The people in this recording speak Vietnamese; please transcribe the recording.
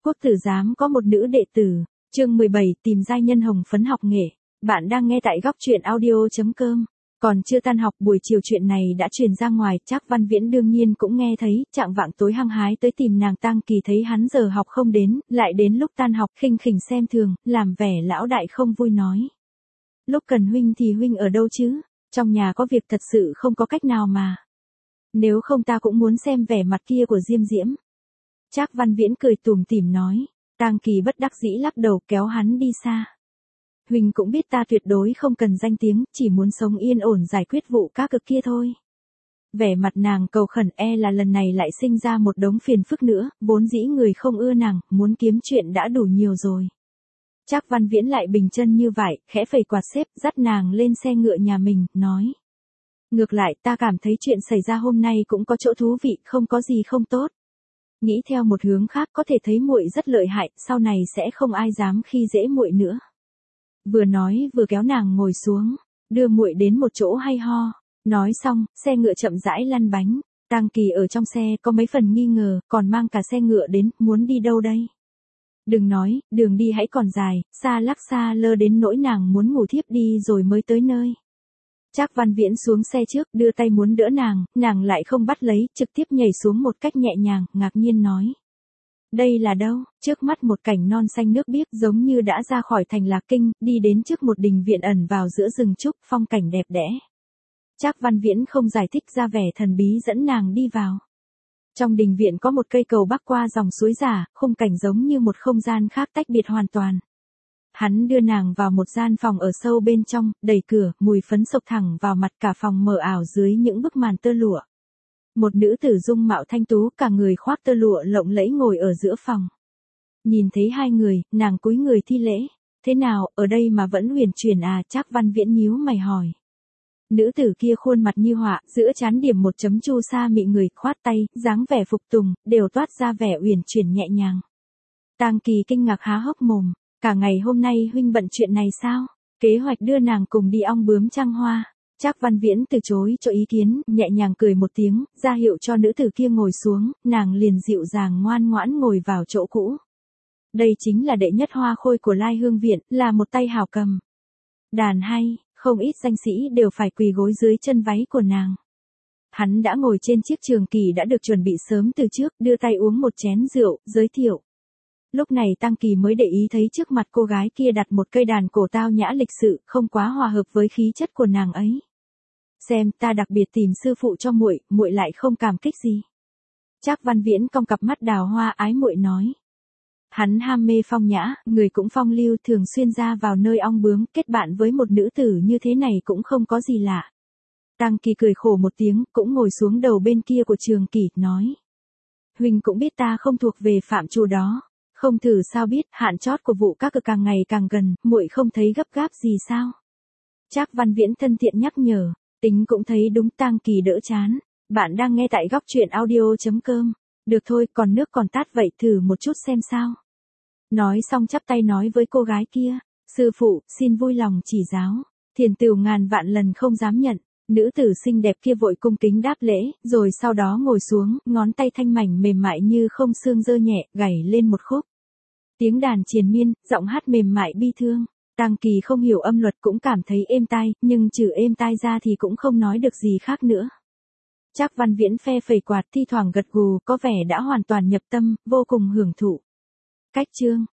Quốc tử giám có một nữ đệ tử. Chương 17, tìm giai nhân hồng phấn học nghệ. Bạn đang nghe tại góc truyện audio.com. Còn chưa tan học, buổi chiều chuyện này đã truyền ra ngoài, Trác Văn Viễn đương nhiên cũng nghe thấy, trạng vạng tối hăng hái tới tìm nàng. Tang Kỳ thấy hắn giờ học không đến, lại đến lúc tan học khinh khỉnh xem thường, làm vẻ lão đại không vui nói: lúc cần huynh thì huynh ở đâu chứ, trong nhà có việc thật sự không có cách nào mà. Nếu không ta cũng muốn xem vẻ mặt kia của Diêm Diễm. Trác Văn Viễn cười tủm tỉm nói. Tang Kỳ bất đắc dĩ lắc đầu kéo hắn đi xa. Huynh cũng biết ta tuyệt đối không cần danh tiếng, chỉ muốn sống yên ổn giải quyết vụ cá cực kia thôi. Vẻ mặt nàng cầu khẩn, là lần này lại sinh ra một đống phiền phức nữa, vốn dĩ người không ưa nàng, muốn kiếm chuyện đã đủ nhiều rồi. Trác Văn Viễn lại bình chân như vậy, khẽ phẩy quạt xếp, dắt nàng lên xe ngựa nhà mình, nói: ngược lại ta cảm thấy chuyện xảy ra hôm nay cũng có chỗ thú vị, không có gì không tốt. Nghĩ theo một hướng khác có thể thấy muội rất lợi hại, sau này sẽ không ai dám khi dễ muội nữa. Vừa nói vừa kéo nàng ngồi xuống, đưa muội đến một chỗ hay ho. Nói xong, xe ngựa chậm rãi lăn bánh. Tang Kỳ ở trong xe có mấy phần nghi ngờ, còn mang cả xe ngựa đến, muốn đi đâu đây? Đừng nói, đường đi hãy còn dài, xa lắc xa lơ đến nỗi nàng muốn ngủ thiếp đi rồi mới tới nơi. Trác Văn Viễn xuống xe trước, đưa tay muốn đỡ nàng lại không bắt lấy, trực tiếp nhảy xuống một cách nhẹ nhàng, ngạc nhiên nói: đây là đâu? Trước mắt một cảnh non xanh nước biếc giống như đã ra khỏi thành Lạc Kinh, đi đến trước một đình viện ẩn vào giữa rừng trúc, phong cảnh đẹp đẽ. Trác Văn Viễn không giải thích, ra vẻ thần bí dẫn nàng đi vào. Trong đình viện có một cây cầu bắc qua dòng suối giả, khung cảnh giống như một không gian khác tách biệt hoàn toàn. Hắn đưa nàng vào một gian phòng ở sâu bên trong, đẩy cửa, mùi phấn xộc thẳng vào mặt, cả phòng mờ ảo dưới những bức màn tơ lụa. Một nữ tử dung mạo thanh tú, cả người khoác tơ lụa lộng lẫy ngồi ở giữa phòng. Nhìn thấy hai người, nàng cúi người thi lễ. Thế nào, ở đây mà vẫn huyền chuyển à? Trác Văn Viễn nhíu mày hỏi. Nữ tử kia khuôn mặt như họa, giữa trán điểm một chấm chu sa mị người, khoát tay, dáng vẻ phục tùng, đều toát ra vẻ uyển chuyển nhẹ nhàng. Tang Kỳ kinh ngạc há hốc mồm. Cả ngày hôm nay huynh bận chuyện này sao? Kế hoạch đưa nàng cùng đi ong bướm trăng hoa. Trác Văn Viễn từ chối cho ý kiến, nhẹ nhàng cười một tiếng, ra hiệu cho nữ tử kia ngồi xuống, nàng liền dịu dàng ngoan ngoãn ngồi vào chỗ cũ. Đây chính là đệ nhất hoa khôi của Lai Hương Viện, là một tay hảo cầm. Đàn hay, không ít danh sĩ đều phải quỳ gối dưới chân váy của nàng. Hắn đã ngồi trên chiếc trường kỳ đã được chuẩn bị sớm từ trước, đưa tay uống một chén rượu, giới thiệu. Lúc này Tang Kỳ mới để ý thấy trước mặt cô gái kia đặt một cây đàn cổ tao nhã lịch sự, không quá hòa hợp với khí chất của nàng ấy. Xem, ta đặc biệt tìm sư phụ cho muội, muội lại không cảm kích gì. Trác Văn Viễn cong cặp mắt đào hoa ái muội nói. Hắn ham mê phong nhã, người cũng phong lưu, thường xuyên ra vào nơi ong bướm, kết bạn với một nữ tử như thế này cũng không có gì lạ. Tang Kỳ cười khổ một tiếng, cũng ngồi xuống đầu bên kia của trường kỳ, nói. Huynh cũng biết ta không thuộc về phạm trù đó. Không thử sao biết, hạn chót của vụ cá cực càng ngày càng gần, muội không thấy gấp gáp gì sao? Trác Văn Viễn thân thiện nhắc nhở, tính cũng thấy đúng. Tang Kỳ đỡ chán. Bạn đang nghe tại góc truyện audio.com. Được thôi, còn nước còn tát vậy, thử một chút xem sao. Nói xong chắp tay nói với cô gái kia, sư phụ, xin vui lòng chỉ giáo. Thiền tửu ngàn vạn lần không dám nhận. Nữ tử xinh đẹp kia vội cung kính đáp lễ, rồi sau đó ngồi xuống, ngón tay thanh mảnh mềm mại như không xương dơ nhẹ, gảy lên một khúc. Tiếng đàn triền miên, giọng hát mềm mại bi thương. Tang Kỳ không hiểu âm luật cũng cảm thấy êm tai, nhưng trừ êm tai ra thì cũng không nói được gì khác nữa. Trác Văn Viễn phe phẩy quạt thi thoảng gật gù, có vẻ đã hoàn toàn nhập tâm, vô cùng hưởng thụ. Cách chương.